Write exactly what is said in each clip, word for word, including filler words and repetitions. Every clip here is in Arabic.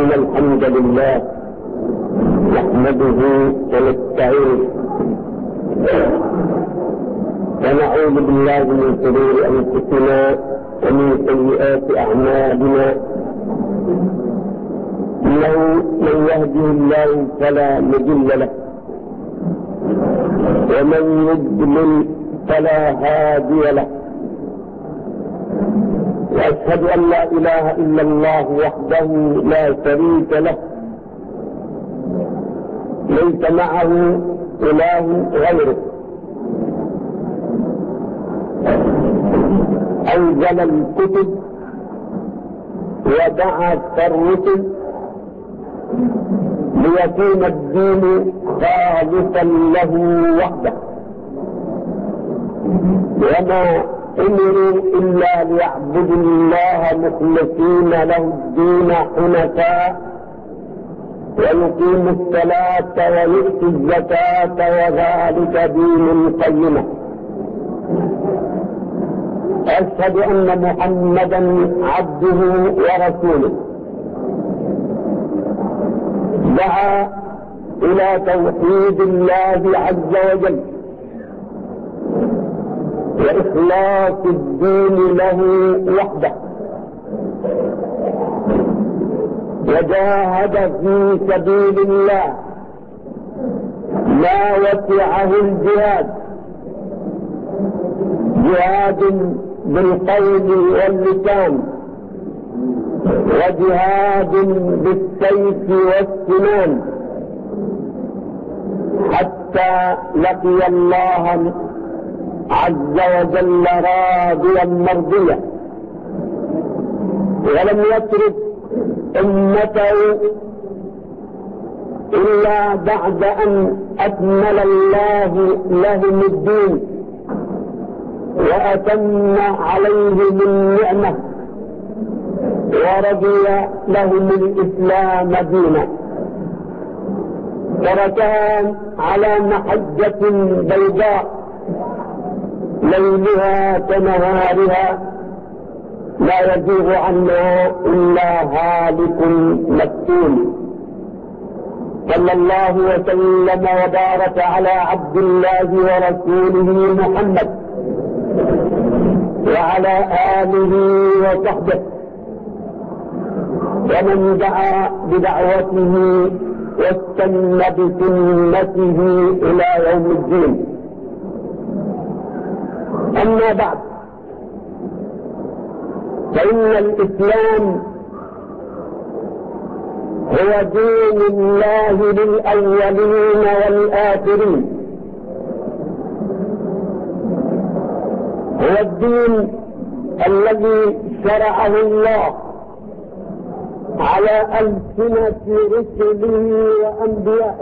إن الحمد لله نحمده ونستعينه ونعوذ بالله من شرور أنفسنا ومن سيئات أعمالنا. إنه من يهده الله فلا مضل له ومن يضلل فلا هادي له. وأشهد أن لا إله إلا الله وحده لا شريك له ليس معه إله غيره. أنزل الكتب وبعث الرسل ليكون الدين خالصا له وحده، وما أمروا إلا ليعبدوا الله مخلصين له الدين حنفاء ويقيموا الصلاة ويؤتوا الزكاة وذلك دين القيمة. أشهد أن محمدا عبده ورسوله دعا إلى توحيد الله عز وجل وإخلاص الدين له وحده، وجاهد في سبيل الله ما وسعه الجهاد، جهاد بالقول واللسان وجهاد بالسيف والسنان، حتى لقي الله عز وجل راضيا مرضيا. ولم يترك أمته إلا بعد أن أكمل الله لهم الدين وأتم عليهم النعمة ورضي لهم الإسلام دينا. تركهم على محجة بيضاء ليلها كنهارها لا يزيغ عنها إلا هالك مفتون. صلى الله وسلم وبارك على عبد الله ورسوله محمد وعلى آله وصحبه ومن دعا بدعوته واستنى بسنته إلى يوم الدين. أما بعد، فإن الإسلام هو دين الله للأولين والآخرين، هو الدين الذي شرعه الله على ألسنة رسله وأنبيائه،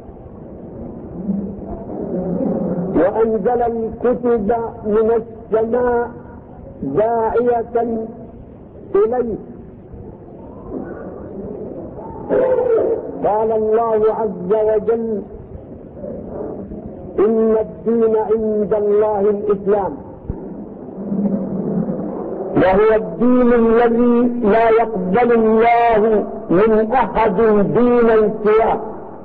وأنزل الكتب من السماء داعية إليه. قال الله عز وجل: إن الدين عند الله الإسلام، وهو الدين الذي لا يقبل الله من أحد دينا سواه،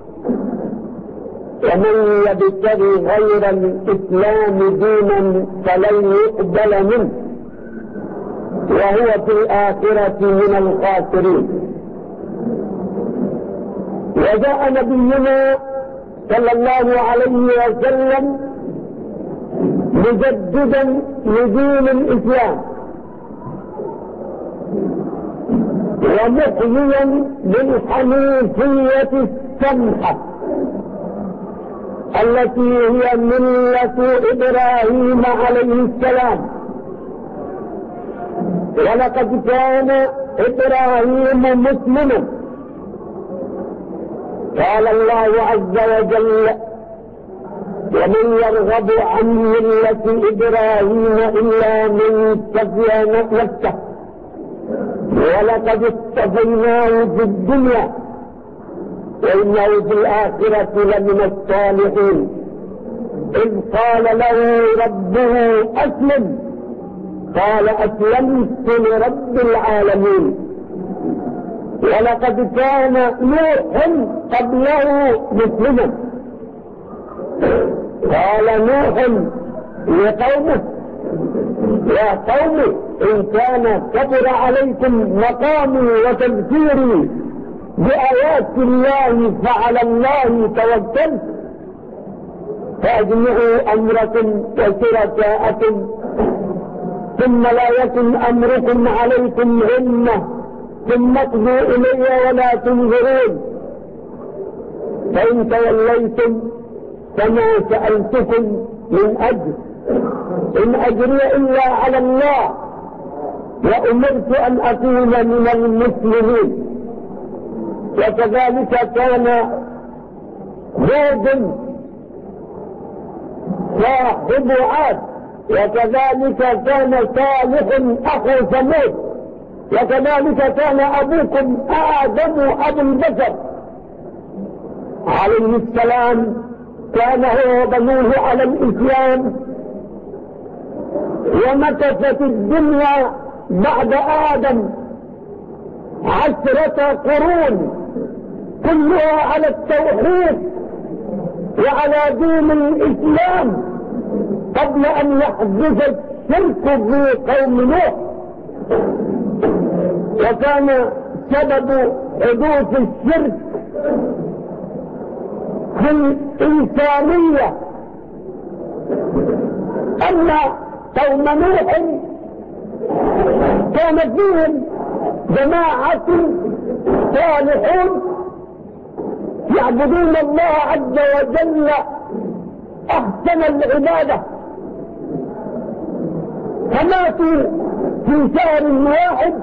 ومن يبتغي غير الإسلام دينا فلن يقبل منه وهو في الآخرة من الخاسرين. وجاء نبينا صلى الله عليه وسلم مجددا لدين الإسلام ومحييا بالحنيفية السمحة التي هي ملة إبراهيم عليه السلام. ولقد كان إبراهيم مسلما. قال الله عز وجل: ومن يرغب عن ملة إبراهيم إلا من سفه نفسه ولقد اصطفيناه في الدنيا وإنه في الآخرة لمن الصالحين. إذ قال له ربه أسلم قال أسلمت لرب العالمين. ولقد كان نوح قبله مسلما. قال نوح لقومه: يا قوم إن كان كبر عليكم مقامي وتذكيري بآيات الله فعلى الله توكلت فأجمعوا أمركم وشركاءكم ثم لا يكن أمركم عليكم غمة ثم اقضوا إلي ولا تنظرون، فإن توليتم فما سألتكم من أجر إن أجري إلا على الله وأمرت أن أكون من المسلمين. وكذلك كان هود صاحب عاد، وكذلك كان صالح أخو ثمود، وكذلك كان أبوكم آدم أبو البشر عليه السلام، كان هو وبنوه على الإسلام. ومكثت الدنيا بعد آدم عشرة قرون كلها على التوحيد وعلى دين الإسلام قبل أن يحدث الشرك في قوم نوح. وكان سبب حدوث الشرك في الإنسانية أن قوم نوح كان فيهم جماعة صالحون يعبدون الله عز وجل أحسن العبادة، فماتوا في شهر واحد،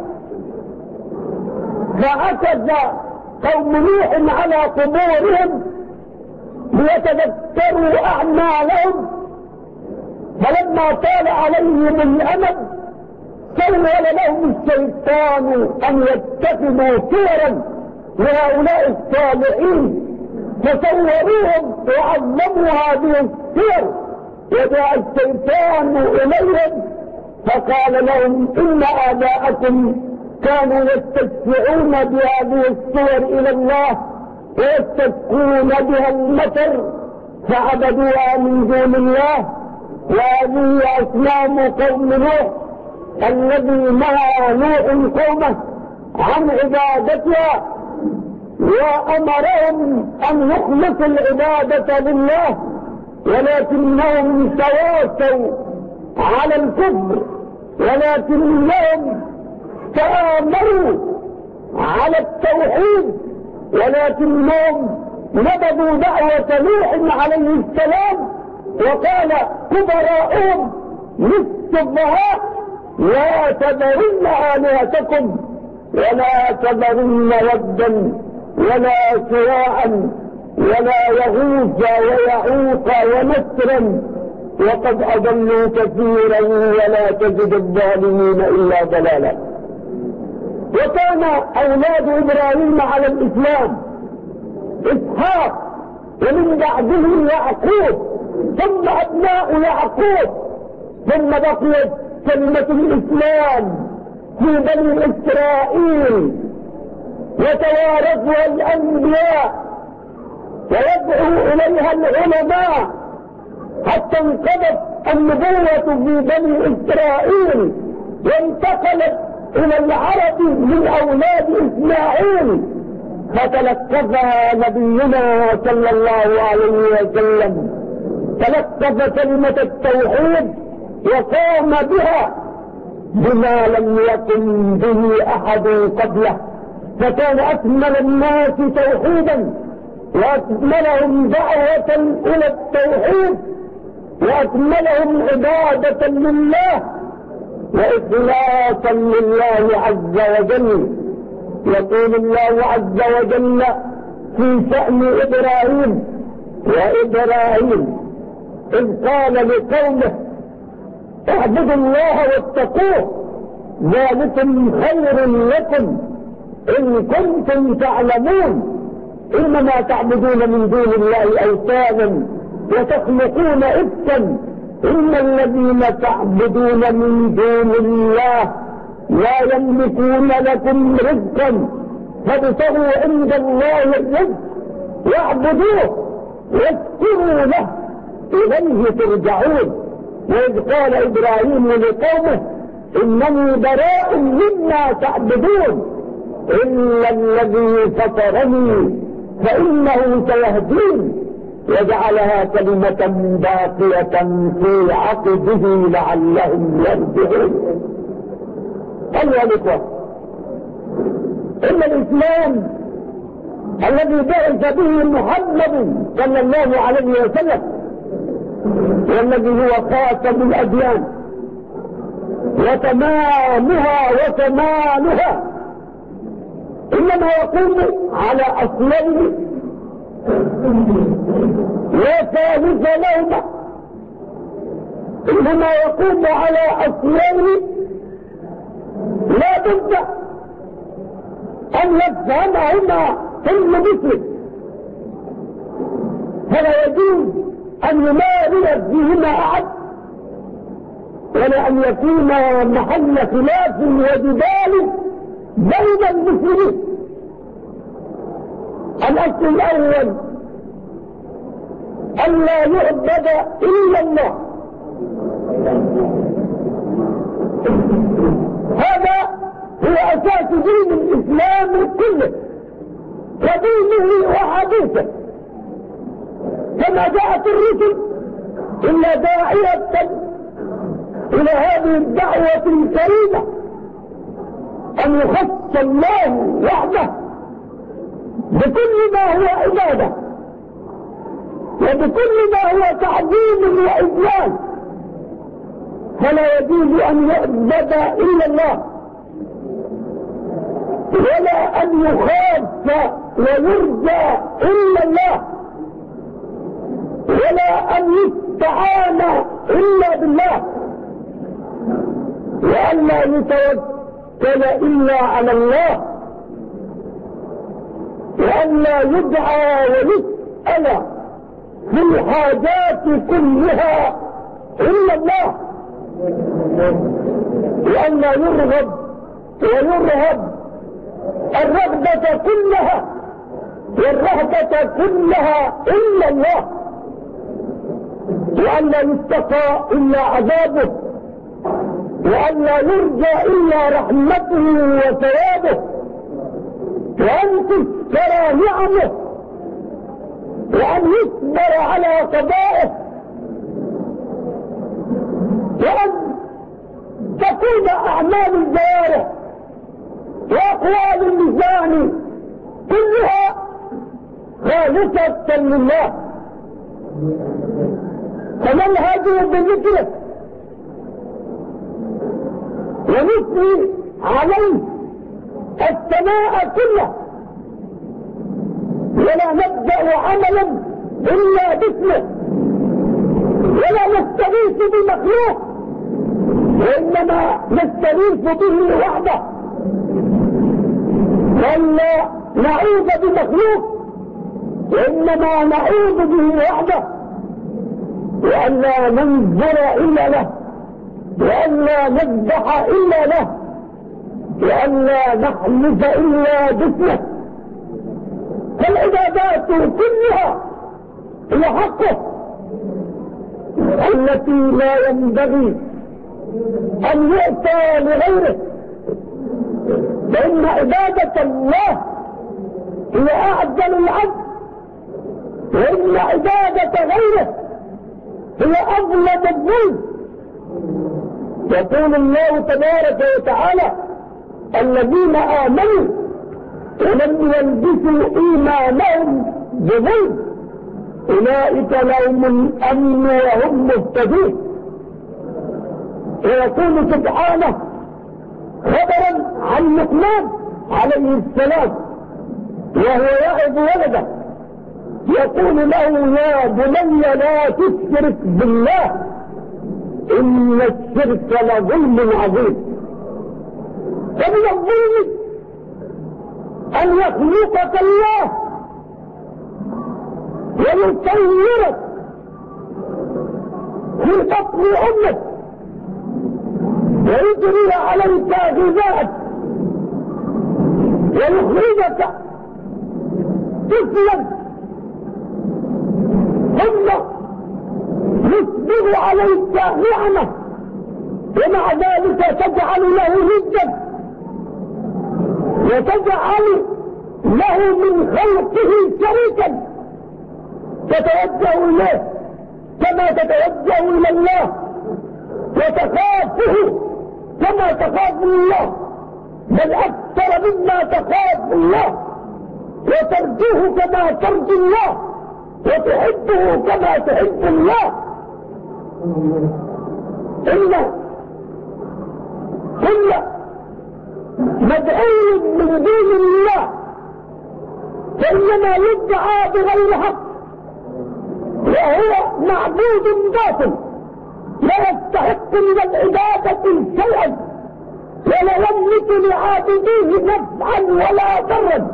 فعكف قوم نوح على قبورهم ليتذكروا أعمالهم، فلما طال عليهم الأمد سول لهم الشيطان أن يتخذوا صورا لهؤلاء الصالحين فصوروهم وعظموا هذه الصور، وجاء الشيطان إليهم فقال لهم: إن آباءكم كانوا يستشفعون بهذه الصور إلى الله ويستسقون بها المطر فعبدوها من دون الله، وهذه أصنام قوم نوح الذي نهى نوح قومه عن عبادتها وأمرهم أن يخلصوا العبادة لله، ولكنهم تواصوا على الكفر، ولكنهم تآمروا على التوحيد، ولكنهم نبذوا دعوة نوح عليه السلام. وقال كبراءهم للسفهاء: لا تذرن آلهتكم ولا تذرن ودا ولا سواعا ولا يغوث ويعوق ونسرا وقد أضلوا كثيرا ولا تجد الظالمين إلا ضلالا. وكان أولاد إبراهيم على الإسلام إسحاق، ومن بعده يعقوب، ثم أبناء يعقوب، ثم بقيت كلمة الإسلام في بني إسرائيل وتوارثها الأنبياء ويدعو إليها العلماء حتى انقضت النبوة في بني إسرائيل وانتقلت إلى العرب من أولاد إسماعيل، فتلقفها نبينا صلى الله عليه وسلم، تلقف كلمة التوحيد وقام بها بما لم يكن به أحد قبله، فكان أكمل الناس توحيدا وأكملهم دعوة إلى التوحيد وأكملهم عبادة لله وإخلاصا لله عز وجل. يقول الله عز وجل في شأن إبراهيم: وإبراهيم إذ قال لقومه اعبدوا الله واتقوه ذلكم خير لكم إن كنتم تعلمون، إنما تعبدون من دون الله أوثانا وتخلقون إفكا إن الذين تعبدون من دون الله لا يملكون لكم رزقا فابتغوا عند الله الرزق واعبدوه واشكروا له إليه ترجعون. وإذ قال إبراهيم لقومه إنني براء مما تعبدون إلا الذي فطرني فإنه سيهدين وجعلها كلمة باقية في عقبه لعلهم يرجعون. أيها الإخوة، إن الإسلام الذي بعث به محمد صلى الله عليه وسلم والذي هو خاتم الأديان وتمامها وكمالها إنما يقوم على أصلين لا ثالث لهما، إنما يقوم على أصلين لا بد أن يفهمهما كل مسلم، فلا يجوز أن يمارس فيهما أحد ولا أن يكون محل خلاف وجدال بين المسلمين. الأصل الأول أن لا يعبد إلا الله، هذا هو أساس دين الإسلام كله ودينه وحديثه، كما جاءت الرسل إلا داعية إلى هذه الدعوة الكريمة أن يخص الله وحده بكل ما هو عبادة وبكل ما هو تعظيم وإجلال، فلا يجوز أن يعبد إلا الله ولا أن يخاف ويرجى إلا الله ولا أن يستعان إلا بالله وأن لا يتوكل إلا على الله وأن لا يدعى ويسأل في الحاجات كلها إلا الله وأن لا يرغب ويرهب الرغبة كلها والرهبة كلها إلا الله وأن لا يتقى إلا عذابه وأن لا يرجى إلا رحمته وثوابه وأن تذكر نعمه وأن يصبر على قضائه وأن تكون أعمال الجوارح وأقوال اللسان كلها خالصة لله. فننهج بذكره ونثني عليه السماء كله ولا نبدأ عملا إلا باسمه ولا نستغيث بمخلوق وإنما نستغيث به وحده ولا نعوذ بمخلوق وإنما نعوذ به وحده وأن لا ننظر إلا له وأن لا نذبح إلا له وأن لا نحلف إلا باسمه. فالعبادات كلها هي حقه التي لا ينبغي أن يؤتى لغيره، فإن عبادة الله هي أعدل العبد وإن عبادة غيره هي أظلم الظلم. يقول الله تبارك وتعالى الذين آمنوا ولم يلبسوا إيمانهم بظلم أولئك لهم الأمن وهم مهتدون. ويقول سبحانه خبرا عن لقمان عليه السلام وهو يعظ ولده يقول له يا بني لا تشرك بالله إن الشرك لظلم عظيم. فمن الظلم أن يخلقك الله ويصورك في بطن أمك ويجري عليك غذاءك ويخرجك طفلا ثم يسبغ عليك نعمة ومع ذلك تجعل له ندا وتجعل له من خلقه شريكا تتوجه اليه كما تتوجه الى الله وتخافه كما تخاف الله بل اكثر مما تخاف الله وترجوه كما ترجو الله وتحبه كما تحب الله. إن كل مدعو من دون الله فإنما يدعى بغير حق وهو معبود باطل لا يستحق من العبادة شيئا ولا يملك لعابديه نفعا ولا ضرا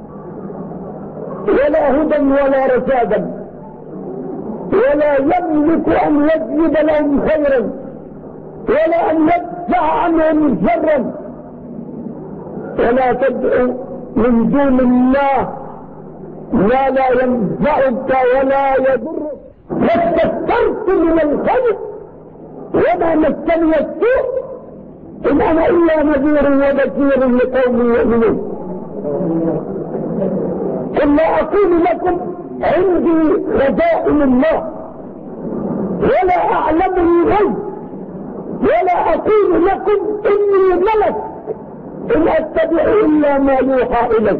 ولا هدى ولا رشادا ولا يملك ان يجلب لهم خيرا ولا ان يدفع عنهم شرا ولا تدعو من دون الله ما لا ينفعك ولا يضرك ما استكثرت من الخير وما مسني السوء ان انا الا نذير وبشير لقوم يؤمنون. قل لا اقول لكم عندي خزائن الله ولا اعلم الغيب ولا اقول لكم اني ملك ان اتبع الا ما يوحى الي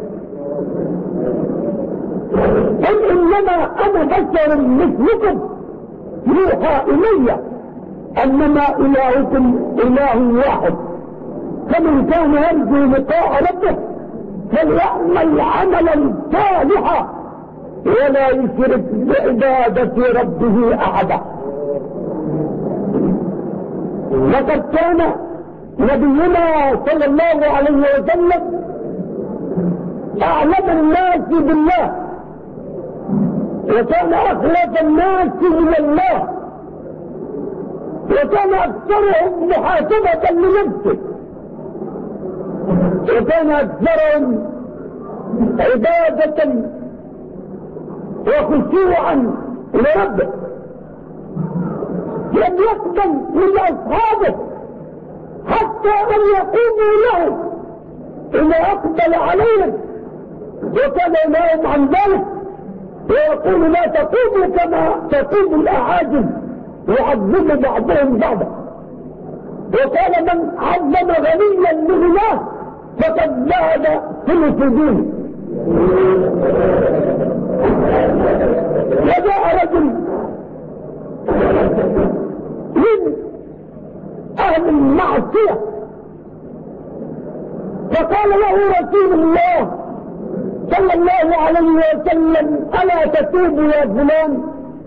قل انما انا بشر مثلكم يوحى الي انما الهكم اله واحد فمن كان يرجو لقاء ربه فليعمل عملا صالحا ولا يشرك بعبادة ربه احدا. لقد كان نبينا صلى الله عليه وسلم اعلم الناس بالله وكان اخلص الناس من الله وكان اكثرهم محاسبة لنفسه وكان اكثرهم عبادة وخشوعا لربه. لم يقبل من اصحابه حتى ان يقوموا له اذا اقبل عليهم وكان ينهاهم عن ذلك ويقول لا تقوموا كما تقوم الاعاجم يعظم بعضهم بعضا وقال من عظم غنيا لغناه فقد ذهب ثلث دينه. وجاء رجل من اهل المعصية فقال له رسول الله صلى الله عليه وسلم الا تتوب يا فلان؟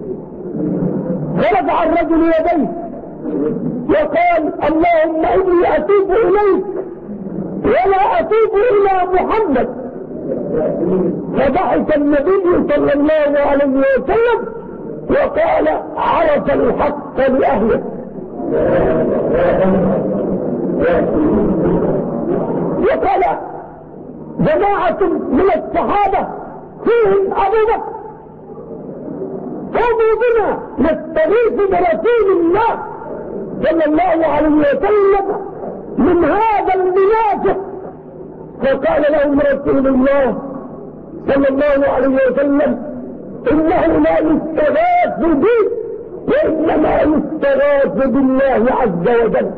فرفع الرجل يديه وقال اللهم اني اتوب اليك ولا اتوب الى محمد. فضحك النبي صلى الله عليه وسلم وقال عرف الحق لاهله. وقال جماعة من الصحابة فيهم ابو بكر قوموا بنا نستغيث برسول الله صلى الله عليه وسلم من هذا المنافق. فقال لهم رسول الله صلى الله عليه وسلم انه لا يستغاث بي وانما يستغاث بالله عز وجل.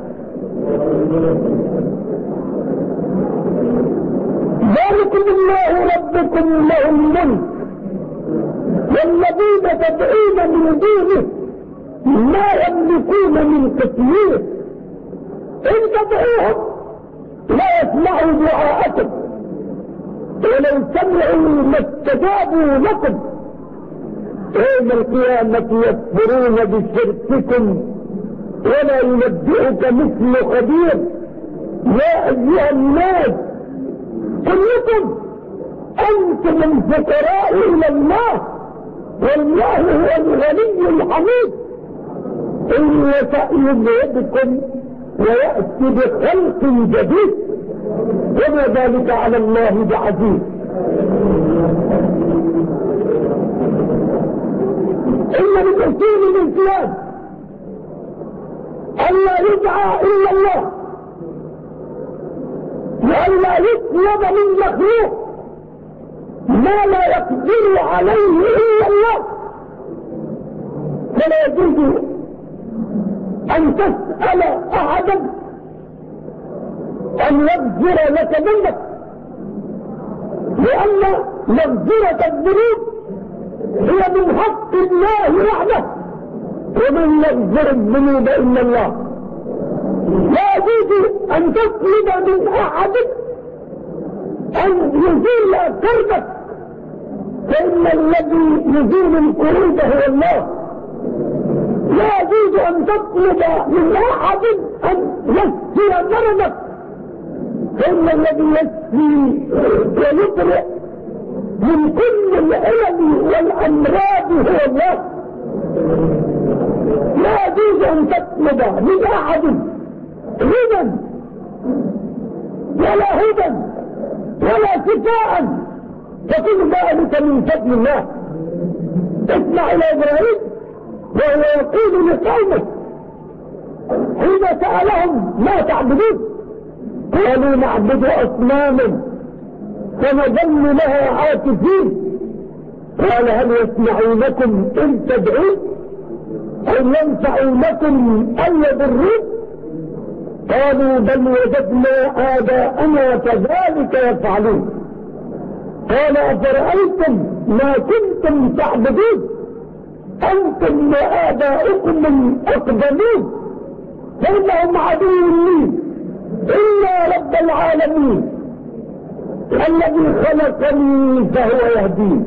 ذلكم الله ربكم له الملك والذين تدعون من دونه ما يملكون من تسمير ان تدعوهم لا يسمعوا دعاءكم ولو سمعوا ما استجابوا لكم يوم القيامة يكفرون بشرككم ولا ينبئك مثل خبير. يا ايها الناس كلكم انتم الفقراء الى الله والله هو الغني الحميد. ان يشاء يذهبكم ويأتي بخلق جديد وما ذلك على الله بعزيز. إن من أصول الإسلام ألا يدعى إلا الله، وألا يطلب من مخلوق ما لا يقدر عليه إلا الله. فلا يجوز أن تسأل أحدا أن يغفر لك ذنبك، لأن مغفرة الذنوب هي من حق الله وحده، ومن يغفر الذنوب إلا الله. لا يجوز أن تطلب من أحد أن يزيل كربك، فإن الذي يزيل الكروب هو الله. لا يجوز أن تطلب من أحد أن يشفي مرضك، فإن الذي يشفي ويبرئ من كل العلل والأمراض هو الله. لا يجوز أن تطلب من أحد غنى ولا هدى ولا شفاء، فكل ذلك من فضل الله. اسمع إلى إبراهيم وهو يقول لقومه حين سألهم ما تعبدون، قالوا نعبد أصناما فنظل لها عاكفين. قال هل يسمعونكم إن تدعون أو ينفعونكم أو يضرون؟ قالوا بل وجدنا آباءنا كذلك يفعلون. قال أفرأيتم ما كنتم تعبدون أنتم وآباؤكم الأقدمون فإنهم عدو لي إلا رب العالمين الذي خلقني فهو يهدين.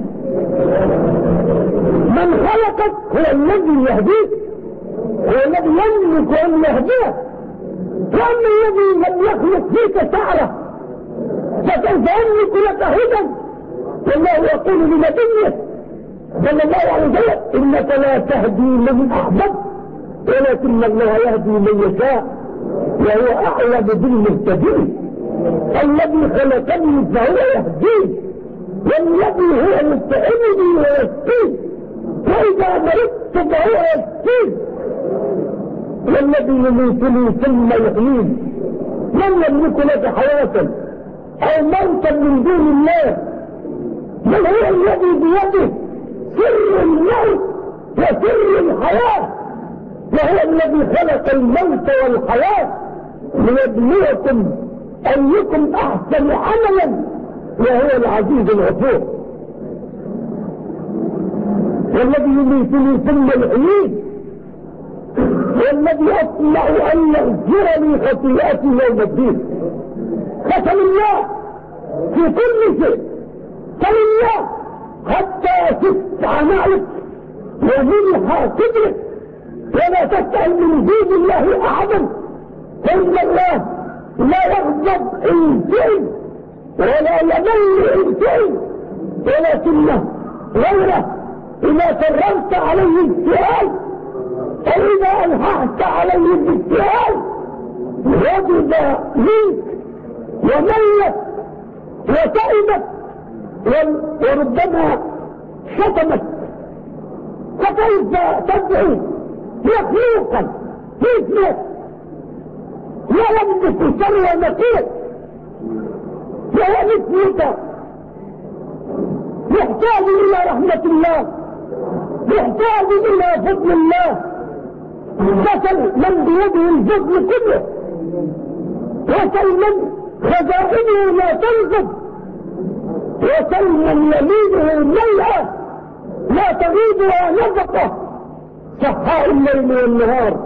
من خلقك هو الذي يهديك، هو الذي يملك أن يهديك. وأما الذي لم يخلق فيك شعره فكيف يملك لك هدى؟ والله يقول لنبيه صلى الله عليه وسلم إنك لا تهدي من أحببت ولكن الله يهدي من يشاء وهو أعلم بالمهتدين. الذي خلقني فهو يهديه، والذي هو يطعمني ويسقيه، وإذا مرضت فهو يشفيه، والذي يميتني ثم يحييني. من يملك لك حياة أو موتا من دون الله؟ من هو الذي بيده سر الموت وسر الحياة؟ وهو الذي خلق الموت والحياة ليبلوكم أيكم أحسن عملا وهو العزيز الغفور. والذي يميتني ثم يحييني، والذي أطمع أن يغفر لي خطيئتي يوم الدين. قسم الله في كل شيء، فلله حتى تسع نعلك ومنها تدرك، ولا تسأل من دون الله أحدا، فإن الله لا يغضب إن فعل ولا يمل إن فعل، ولكنه غيره إذا كررت عليه السؤال أو إذا ألححت عليه بالسؤال وجد منك وملك وتعبك وربما شتمك. فكيف تدعو مخلوقا مثلك لا يملك شر نقير وهو مثلك، يحتاج إلى رحمة الله، يحتاج إلى فضل الله. وصل من بيده الفضل كله، وصل من خزائنه لا تنفذ، وصل من يمينه ملأة لا تغيبها نفقة، صحاء الليل والنهار.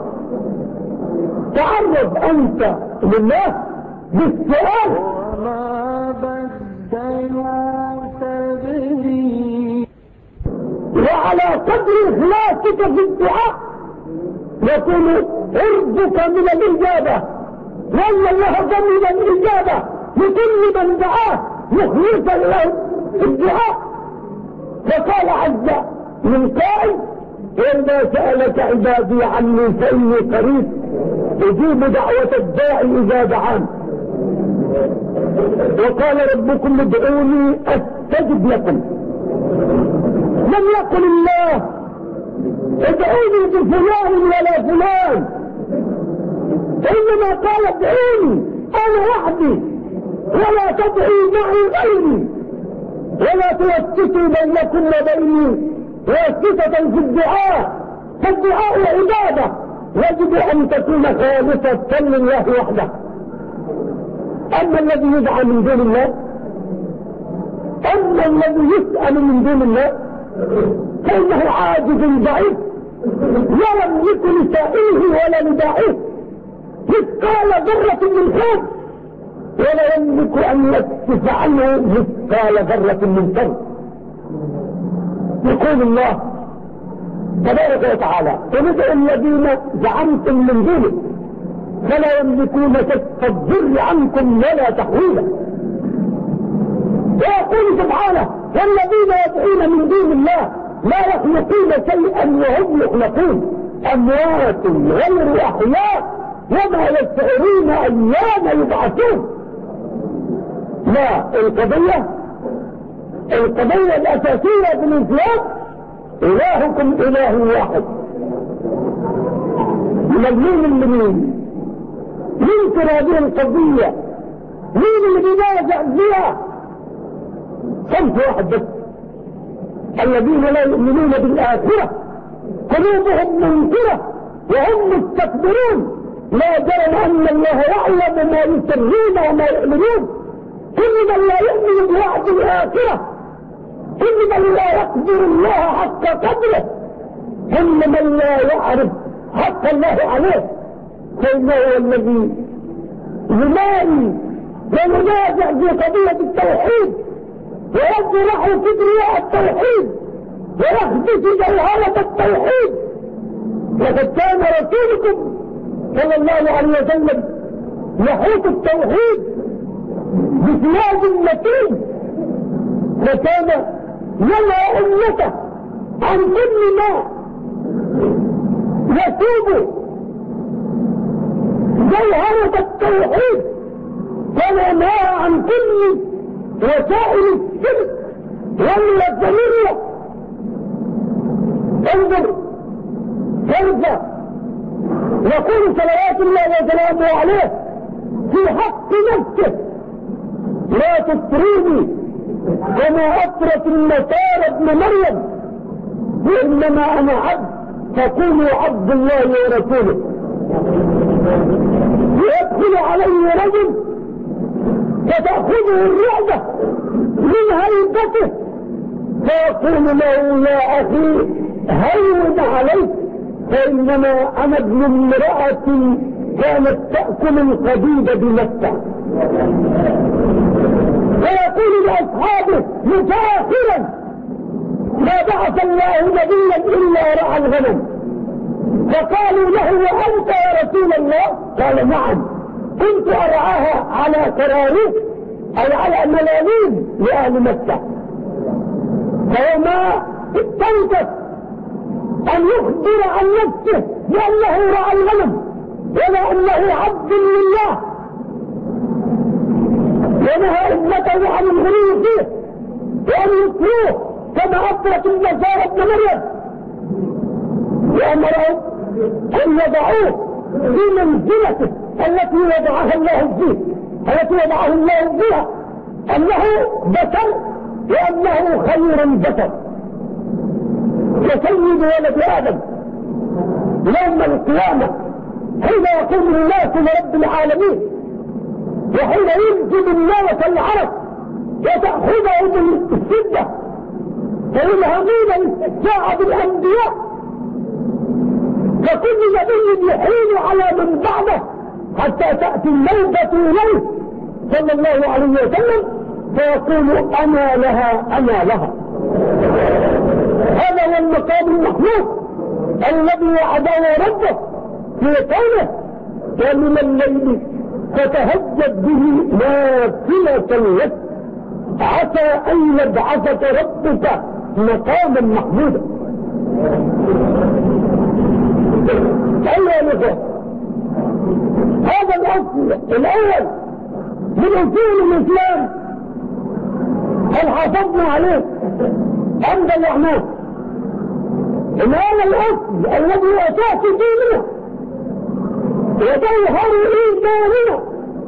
تعرف أنت لله بالسؤال. وما بدلوا تبديلا. وعلى قدر إخلاصك في الدعاء يكون قربك من الإجابة، وأن الله ضمن الإجابة لكل من دعاه مخلصا له الدعاء. فقال عز من قائل وإذا سألك عبادي عني فإني قريب أجيب دعوة الداعي إذا دعان. وقال ربكم ادعوني استجب لكم. لم يقل الله ادعوني بفلان ولا فلان، انما قال ادعوني انا وحدي ولا تدعوا معي غيري، ولا توسطوا بينكم وبيني واسطة في الدعاء، فالدعاء عبادة يجب ان تكون خالصة لله وحده. اما الذي يدعى من دون الله، اما الذي يسأل من دون الله فانه عاجز ضعيف لا يملك لسائله ولا لداعيه مثقال ذرة من خير، ولا يملك ان يكشف عنه مثقال ذرة من شر. يقول الله تبارك وتعالى وندعوا الذين زعمتم من دونه فلا يملكون كشف الضر عنكم ولا تحويلا. ويقول سبحانه والذين يدعون من دون الله لا يخلقون شيئا وهم يخلقون، اموات غير احياء وما يشعرون ايام يبعثون. لا، القضية القضية الاساسية في الاسلام الهكم اله واحد. مين اللي مين ينكر هذه القضية؟ مين اللي بينازع فيها؟ صنف واحد بس، الذين لا يؤمنون بالآخرة قلوبهم منكرة وهم مستكبرون. لا جرم ان الله يعلم ما يسرون وما يعلنون. كل من لا يؤمن بوعد الآخرة، كل من لا يقدر الله حق قدره، كل من لا يعرف حق الله عليه، فإنه هو الذي يماري وينازع في قضية التوحيد ويجرح كبرياء التوحيد ويخبث جوهرة التوحيد. لقد كان رسولكم صلى الله عليه وسلم يحوط التوحيد بسياج متين، فكان ينهى أمته عن كل ما يتوب جوهرة التوحيد، وينهى عن كل وسائل الشرك والوثنية. انظر كيف يقول صلوات الله وسلامه عليه في حق نفسه لا تطروني كما أطرت النصارى ابن مريم، وإنما أنا عبد فقولوا عبد الله ورسوله. يدخل عليه رجل فتأخذه الرعبة من هيبته فيقول له يا أخي هون عليك، فإنما أنا ابن امرأة كانت تأكل القديد بمكة. ويقول لأصحابه متاخرا ما بعث الله نبيا إلا رعى الغنم، فقالوا له وأنت يا رسول الله؟ قال نعم، كنت أرعاها على كراريس أي على ملاليم لأهل مكة. فما استنكف أن يخبر عن نفسه بأنه رعى الغنم ولا أنه عبد لله، ونهى أمته عن الغلو فيه وأن يطروه كما أطرت النصارى ابن مريم، وأمرهم أن يضعوه في منزلته التي وضعها الله فيه، التي وضعه الله فيها، أنه بشر وأنه خير البشر وسيد ولد آدم يوم القيامة حين يقوم الناس لرب العالمين، وحين ينجب الناس العرب وتأخذهم الشدة فيلهمون الاستمتاع بالأنبياء، فكل نبي يحين على من بعده حتى تأتي النوبة إليه صلى الله عليه وسلم فيقول أنا لها أنا لها. هذا هو المقام المحمود الذي وعده ربه في قوله ومن الليل فتهجد به نافلة لك عسى أن يبعثك ربك مقاما محمودا. أيها الأخوة، هذا الأصل الأول من اصول الاسلام هل حافظنا عليه ام ضيعناه؟ ان هذا الاصل الذي هو اساس ديننا وجوهر ايماننا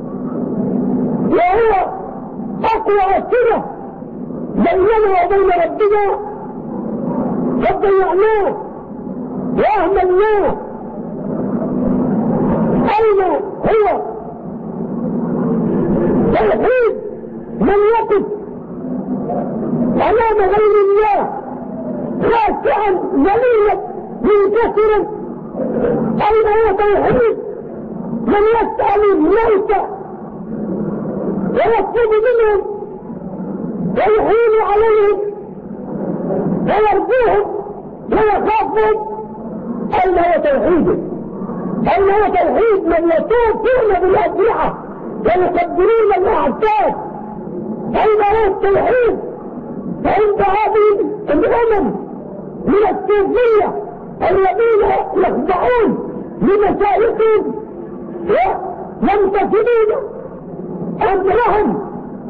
وهو اقوى صله بيننا وبين ربنا قد ضيعناه واهملناه. اين هو توحيد من يقف امام غير الله خاشعا ذليلا منكسرا؟ اين هو توحيد من يسال الموت ويطلب منهم ويحيل عليهم ويرجوهم ويخافهم؟ اين هو توحيده؟ اين هو توحيد من يطوفون بالاسلحه ويقدرون الاعداد؟ اين هو التوحيد عند هذه الامم من الصوفيه الذين يخضعون لمشايخهم وينتسبون امرهم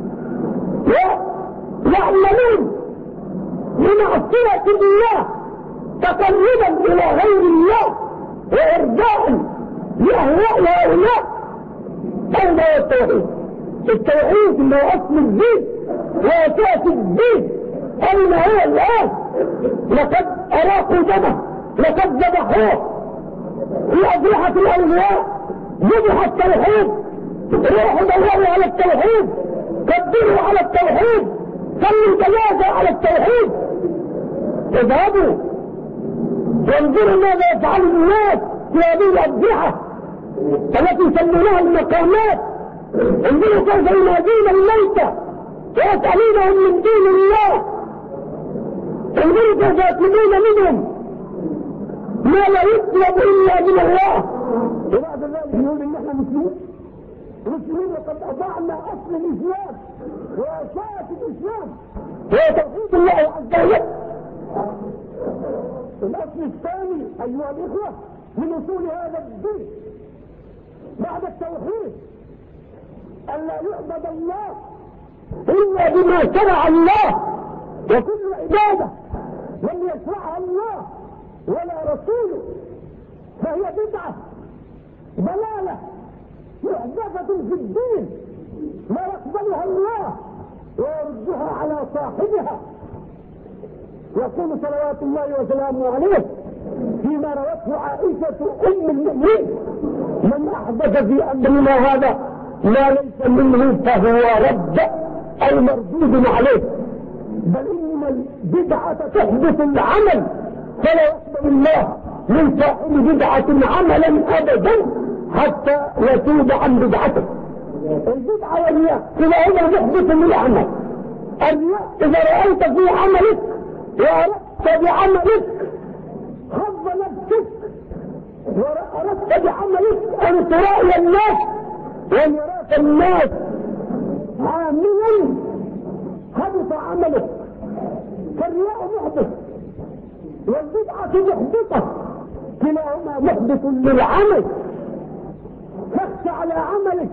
ويعملون بمعصيه الله تقربا الى غير الله وارجاء لاهواء هؤلاء؟ اين هو التوحيد؟ التوحيد اللي هو اصل الدين واساس الدين اين هو الان؟ لقد اراقوا دمه، لقد ذبحوه في اضرحه الاولياء، ذبح التوحيد. روحوا دوروا على التوحيد، كبروا على التوحيد، صلوا جنازه على التوحيد. اذهبوا وانظروا ماذا يفعل الناس في هذه الاضرحه التي يسمونها المقامات. انظروا كيف ينادون الموتى ويسألونهم من دون الله. انظروا كيف يطلبون منهم ما لا يطلب الا من الله. وبعد ذلك يقول ان احنا مسلمين مسلمين وقد اضعنا اصل الاسلام واساس الاسلام هو توحيد الله عز وجل. الاصل الثاني ايها الاخوه من اصول هذا الدين بعد التوحيد ألا يعبد الله إلا بما شرع الله، وكل عبادة لم يشرعها الله ولا رسوله فهي بدعة ضلالة محدثة في الدين لا يقبلها الله ويردها على صاحبها. يقول صلوات الله وسلامه عليه فيما روته عائشة أم المؤمنين: من أحدث في أمرنا هذا ما ليس منه فهو رد أو مردود عليه. بل إن البدعة تحدث العمل فلا يقبل الله من صاحب بدعة عملا أبدا حتى يتوب عن بدعته. البدعة والرياء إذا هو محدث للعمل. الرياء إذا رأيت في عملك وأردت بعملك حظ نفسك وأردت بعملك أن ترائي الناس وأن يراك الناس عاملا هبط عملك. فالرياء محدث والبدعة محدثة، كلاهما محدث للعمل. فاخشى على عملك،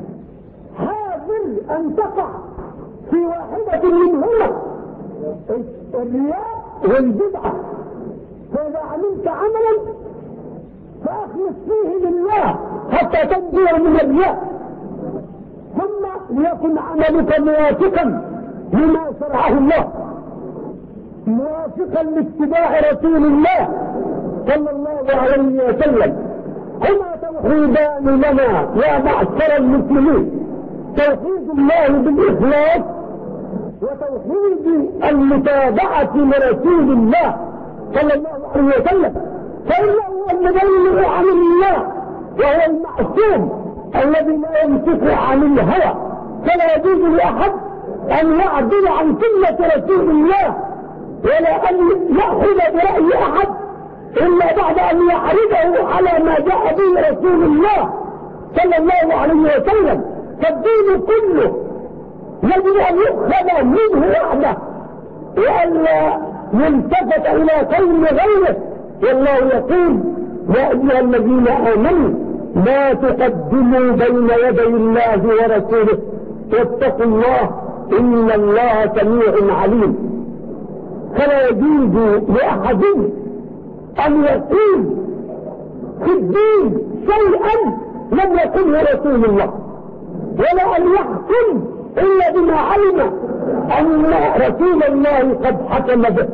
حاذر أن تقع في واحدة منهما، الرياء والبدعة. فإذا عملت عملا فأخلص فيه لله حتى تنجو من الرياء، ثم ليكن عملك موافقا لما شرعه الله، موافقا لاتباع رسول الله صلى الله عليه وسلم. هما توحيدان لنا يا معشر المسلمين: توحيد الله بالإخلاص وتوحيد المتابعة لرسول الله صلى الله عليه وسلم، فإنه هو المبلغ عن الله وهو المعصوم الذي لا ينطق عن الهوى، فلا يجوز لأحد أن يعدل عن سنة رسول الله ولا أن يأخذ برأي أحد إلا بعد أن يعرضه على ما جاء به رسول الله صلى الله عليه وسلم. فالدين كله يجب أن يؤخذ منه وحده وألا يلتفت إلى قول غيره. والله يقول: يا أيها الذين آمنوا لا تقدموا بين يدي الله ورسوله واتقوا الله إن الله سميع عليم. فلا يجوز لأحد أن يقول في الدين شيئا لم يقله رسول الله، ولا أن يحكم إلا بما علم أن رسول الله قد حكم به.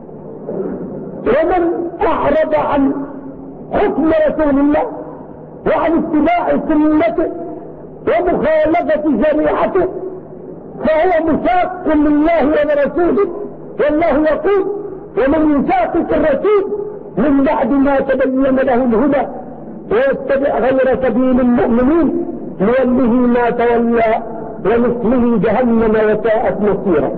ومن أعرض عن حكم رسول الله وعن اتباع سنته ومخالفة شريعته فهو مشاق لله ولرسوله، والله يقول: ومن يشاقق الرسول من بعد ما تبين له الهدى ويتبع غير سبيل المؤمنين نوله ما تولى ونصله جهنم وساءت مصيرا.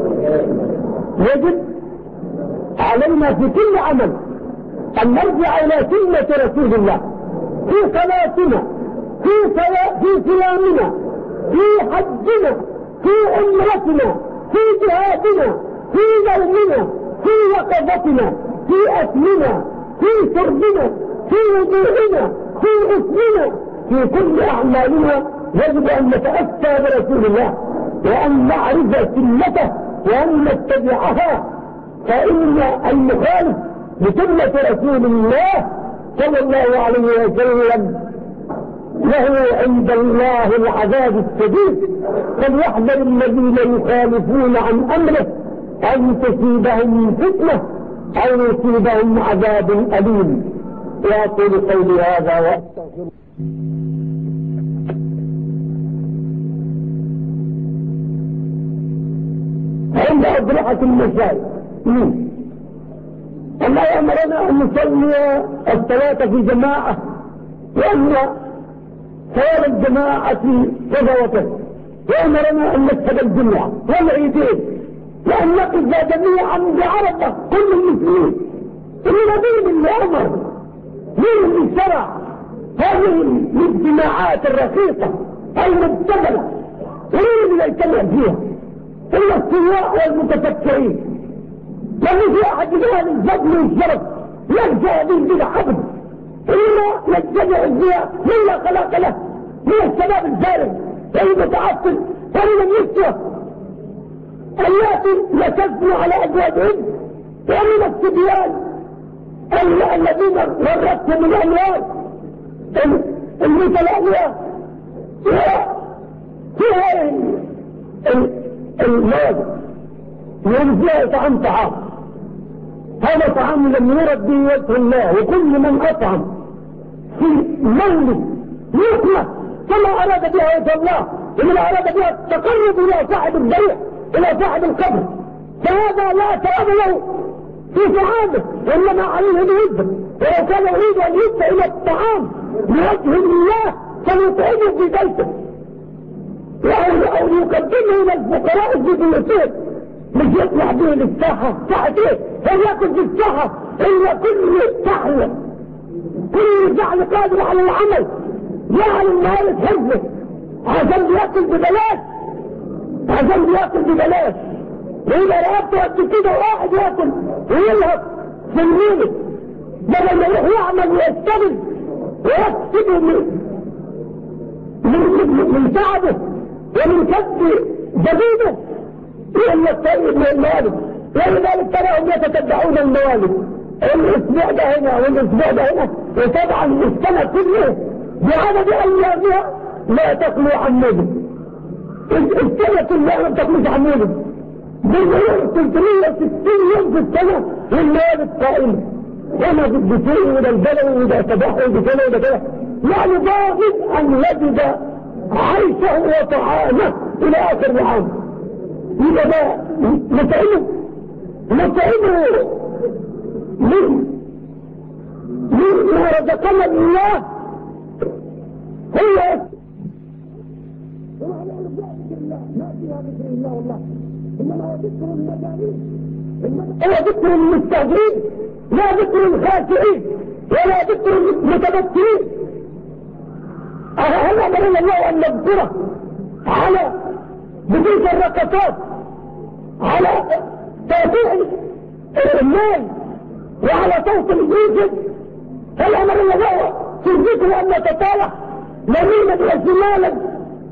يجب علينا في كل عمل أن نرجع إلى سنة رسول الله في صلاتنا، في في صيامنا، في حجنا، في عمرتنا، في جهادنا، في نومنا، في يقظتنا، في أكلنا، في شربنا، في وضوءنا، في غسلنا، في كل أعمالنا يجب أن نتأسى برسول الله وأن نعرف سنته وأن نتبعها، فإن المخالف لسنة رسول الله صلى الله عليه وسلم له عند الله العذاب الشديد. فليحذر الذين يخالفون عن أمره أن تصيبهم فتنة أو يصيبهم عذاب أليم. وأقول قولي هذا وأستغفر. عند أضرحة المسائل الله أمرنا أن نصلي الصلاة في جماعة، وأن ثواب الجماعة كذا وكذا، وأمرنا أن نشهد الجمعة والعيدين وأن نقف جميعا بعرفة كل المسلمين. النبي اللي أمر مين اللي شرع هذه الاجتماعات الرخيصة المبتذلة؟ مين اللي يجتمع فيها؟ إلا السواء والمتفكرين. لأن في أحد جهال الفضل والشرف يرجع هذه البدع أبدا، إلا يجتمع فيها من لا خلاق له من الشباب الفارغ والمتعطل ومن النسوة التي يتزن على أزواجهم ومن الصبيان الذين ورثهم الأموال المتلألئة وفيها المال يرجع طعام طعام. هذا طعام لم يرد به وجه الله، وكل من أطعم في مولد يطلق كما أراد بها وجه الله، ومن أراد بها التقرب إلى صاحب البيع إلى صاحب القبر، فهذا لا ثواب له في طعامه، وإنما عليه الوزر. ولو كان يريد أن يدفع إلى الطعام بوجه الله فليطعمه في بيته أو يقدمه إلى الفقراء في بيوتهم، مش يطلع به للساحة. ساحة ايه؟ هل يأكل في الساحة إلا كل سحر، كل سحر قادر على العمل جعل المال حفظه عشان بيأكل ببلاش، عشان بيأكل ببلاش. وإذا رأبته قد كده واحد يأكل ويلهب في الميلة بدل ما يروح يعمل ويشتغل ويكسب من من من تعبه ومن كسب جديده إلا الطيب من الموالد. ولذلك تراهم يتتبعون الموالد، الأسبوع ده هنا والأسبوع ده هنا، وطبعا السنة كلها بعدد أيامها لا تخلو عن نجم. السنة كلها ما تخلوش عن نجم، بالمليون ثلاثمائة وستين يوم في السنة والموالد قائمة، هنا في الدفاع وده البلوي وده تبعه وده كده وده كده، يعني ضاغط أن يجد عيشه وطعامه إلى آخر العام. يبقى ده متعبه متعبه من من ما رزقنا الله هو ما فيها ذكر الله والله، إنما هو ذكر المجانين، هو ذكر المستهزئين، لا ذكر الخاشعين ولا ذكر المتبتلين. هل أمرنا الله أن نذكره على بتلك الرقصات، على تأثير المال وعلى صوت الجيش؟ هل أمرنا الله في الذكر أن نتطالع يمينا وشمالا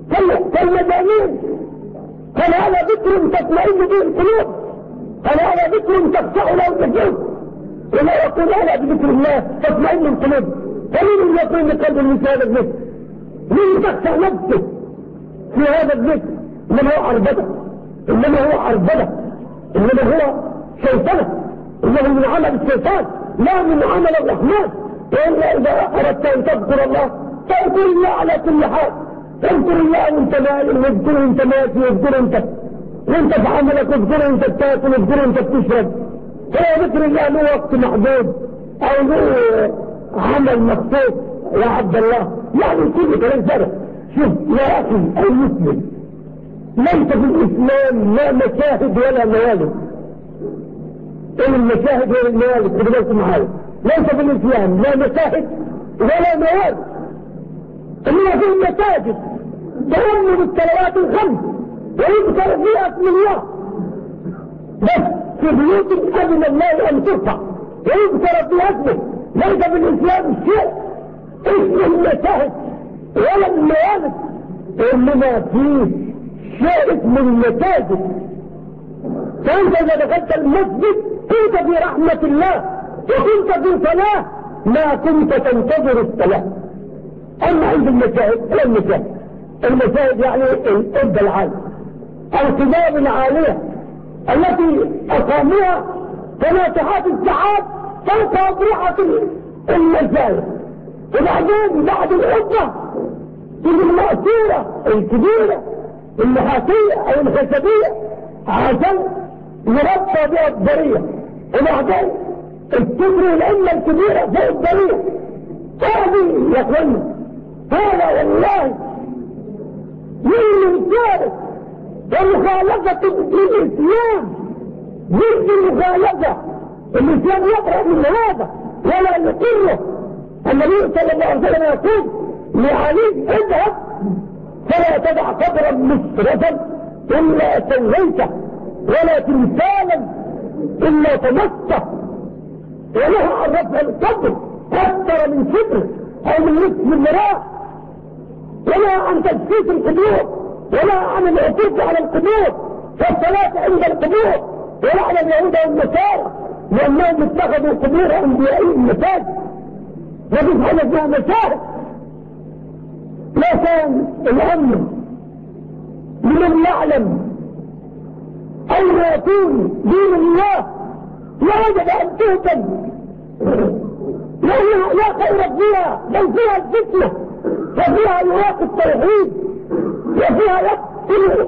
كالمجانين. قال هذا ذكر تطمئن به القلوب، قال هذا ذكر تخشع له النفوس. ولا يقول انا بذكر الله تطمئن القلوب. فمين اللي يقول بقلب مثل هذا الذكر؟ مين تخشع نفسه في هذا الذكر؟ انما هو عربده، انما هو عربده، انما هو شيطنه، انه من عمل الشيطان لا من عمل الرحمن. والا اذا اردت ان تذكر الله فاذكر الله على كل حال. اذكر الله وانت نائم، واذكر انت ماشي، واذكر انت وانت في عملك، واذكر انت بتاكل، واذكر انت بتشرب. فلا ذكر الله له وقت محدود او له عمل مخصوص يا عبد الله، يعني كل كلام فارغ. شوف يا اخي المسلم، ليس في الاسلام لا مشاهد ولا موالد. ايه المشاهد ولا الموالد؟ خدوا بالكم معايا، ليس في الاسلام لا مشاهد ولا موالد. انما في المساجد تأمل الصلوات الخمس ويذكر فيها اسم الله بس في بيوت اذن الله ان ترفع ويذكر فيها اسمه. ليس في الاسلام شيء اسم المشاهد ولا الموالد، انما فيه شيء اسم المساجد. فانت اذا دخلت المسجد كنت في رحمة الله وكنت في صلاة ما كنت تنتظر الصلاة. اما عند المشاهد ايه المشاهد؟ المشاهد يعني القبة العالية، القباب العالية التي اقاموها كناطحات السحاب فوق اضرحة المشاهد. وبعدين بعد القبة تيجي المأثورة الكبيرة النحاسية او الخشبية عشان يربى بها الضرية، وبعدين التبر الأمة الكبيرة فوق الضرية. هذه يا اخوانا هذا والله من الثالث ومخالفة للإسلام، ضد المخالفة. الإسلام يقرأ من هذا ولا يقره. النبي صلى الله عليه وسلم يقول لعلي اذهب فلا تدع قبرا مشرفا إلا سويته ولا تمثالا إلا طمسته، ولها عن رفع القبر أكثر من شبر أو من نصف المراء، ولا عن تجسيس القبور، ولا عن العقوق على القبور والصلاة عند القبور، ولا على اليهود والنصارى لأنهم اتخذوا قبور أنبيائهم مساجد. وفي حاجة اسمها مساجد. لا كان الأمر لمن يعلم أين يكون دين الله لا يجب أن تهتم، لا خير فيها، بل فيها الفتنة وفيها يواقف التوحيد وفيها يقتل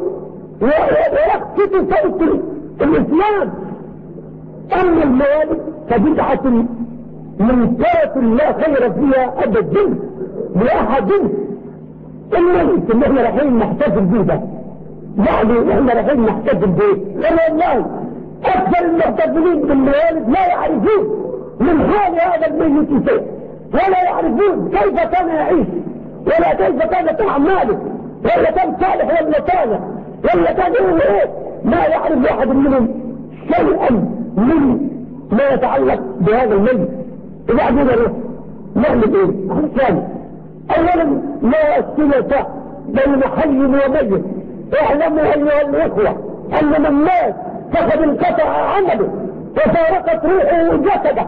ويخفت صوت الإسلام. أما الموالد فبدعة منكرة لا خير فيها أبدا لأحد. إلا إن احنا رايحين نحتفل بيه ده، يعني احنا رايحين نحتفل بيه، قال والله أكثر المحتفلين بالموالد لا يعرفون من حال هذا الميت شيء، ولا يعرفون كيف كان يعيش، ولا كيف كانت أعماله، ولا كان صالح ولا صالح، ولا كان ايه ايه. ما يعرف واحد منهم شيئا من ما يتعلق بهذا الميت. وبعدين نروح نعمل ايه؟ عشان اولا لا الصلة بين حي وميت. اعلموا ايها الاخوة ان من مات فقد انقطع عمله وفارقت روحه جسده،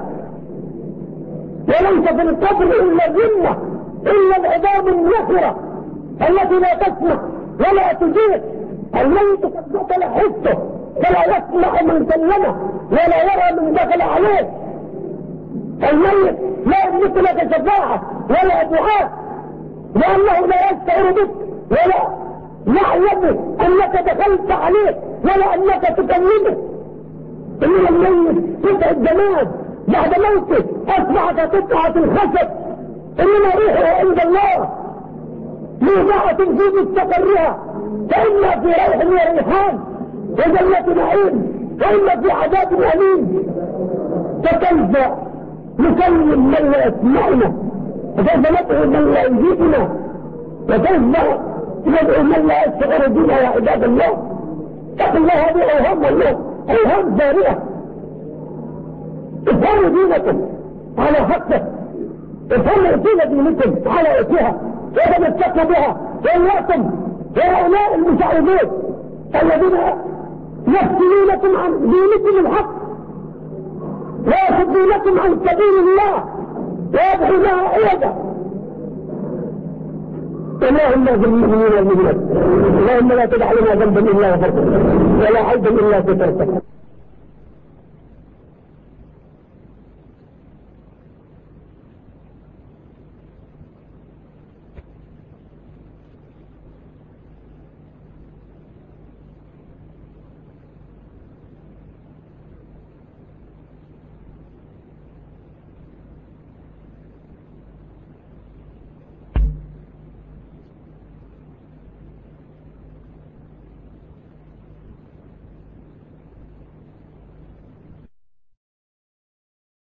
وليس في القبر الا الذمة، الا العظام النخرة التي لا تسمع ولا تجيب. الميت قد دخل حسه فلا يسمع من كلمه ولا يرى من دخل عليه. الميت لا يملك لك شفاعة ولا دعاء، لأنه لا يشعر بك ولا يعلم أنك دخلت عليه ولا أنك تكلمه. إن الميت قطع الجماد بعد موته أصبحت قطعة الخشب، إنما روحه عند الله موضعة في مستقرها، فإما في روح وريحان وجنة نعيم، وإما في عذاب أليم. فكيف نكلم من لا يسمعنا، وكيف ندعو من لا يجيبنا، وكيف ندعو من لا يشعر بنا يا عباد الله. اتقوا الله، هذه اوهام والله اوهام زارعة. افهموا دينكم على حقه، افهموا اصول دينكم على اصلها، وتمسكوا بها، واياكم وهؤلاء المشعوذون الذين يفتنونكم عن دينكم الحق ويصدونكم عن سبيل الله ويبغونها عوجا. اللهم اغفر للمؤمنين والمؤمنات، اللهم لا تدع لنا ذنبا الا غفرته ولا عيبا الا سترته.